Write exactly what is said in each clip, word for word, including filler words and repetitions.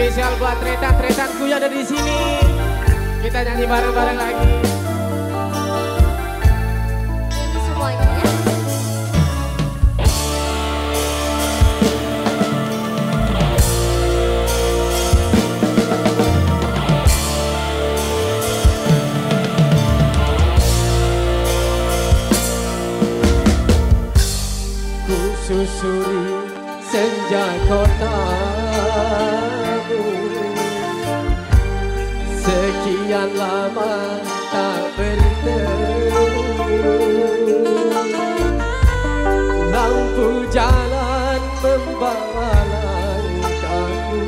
Spesial buat tretan-tretanku yang ada di sini. Kita nyanyi bareng-bareng lagi. Semuanya ya. Ku susuri senja kotamu, sekian lama tak bertemu. Lampu jalan membawa langkahku,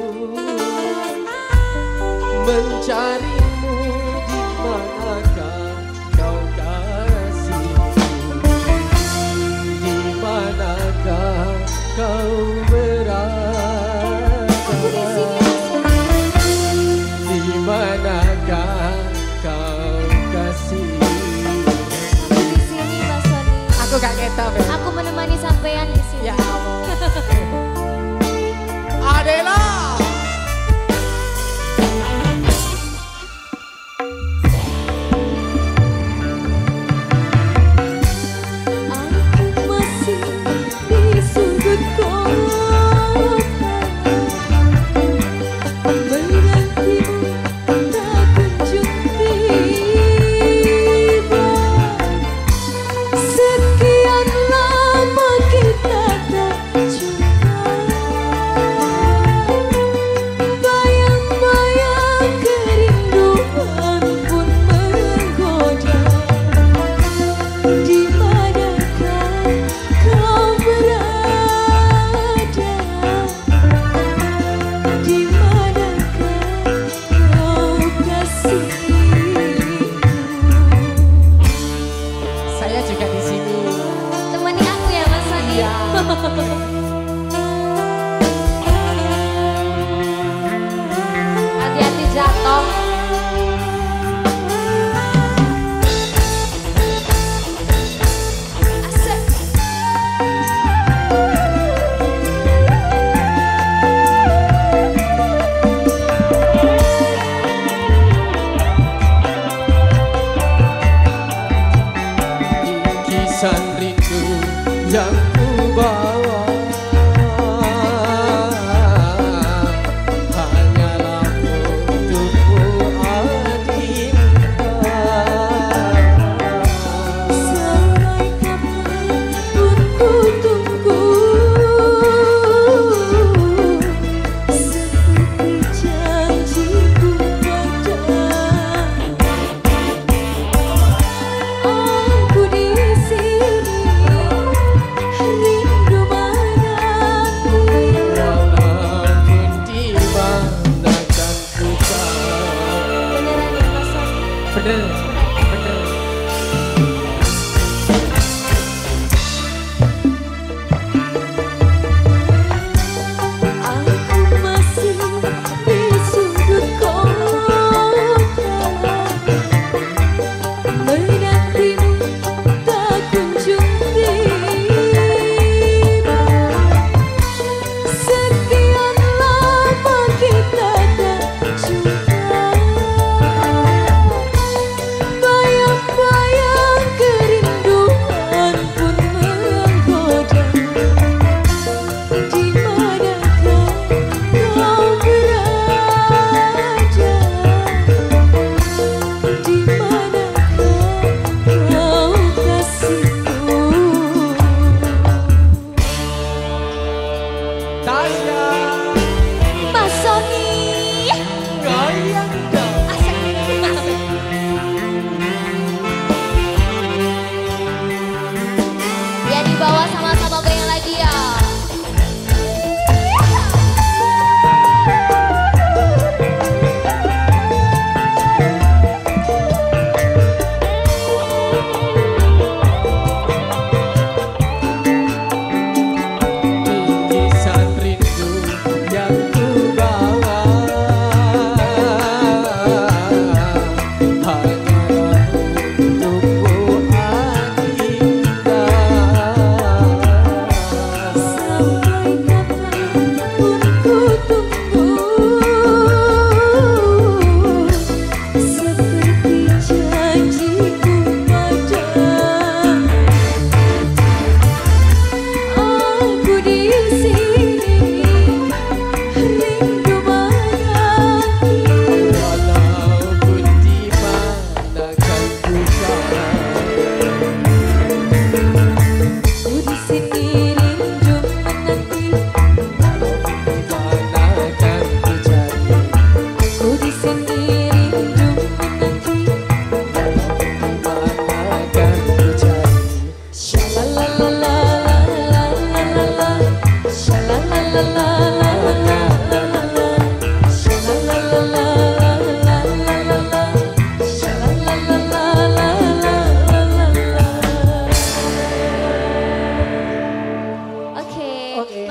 mencarimu di manakah kau kasihku, di manakah kau berada, di manakah kau kasih. Aku di sini Mas Sony. Aku gak ngetop ya. Aku menemani sampean di sini. Ya Allah. Adela. Aku masih di sudut kota, menantimu tak kunjung tiba. Sekian lama kita tak jumpa, bayang-bayang kerinduan pun menggoda. Di manakah kau berada, di manakah kau kasihku. Saya juga di sini. Temani aku ya Mas Sony. Iya. Hati-hati jatuh. Asik. Bingkisan rindu yang ku bawa hanyalah untukmu Adinda. Sampai kapan pun ku tunggu, seperti janjiku padamu. Aku di sini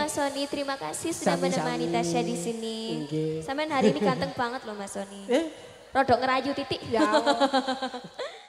Mas Sony, terima kasih sudah Sami-sami. menemani Tasya di sini. Nggih. Sampean hari ini ganteng banget loh Mas Sony. Eh? Rodok ngerayu titik. Ya.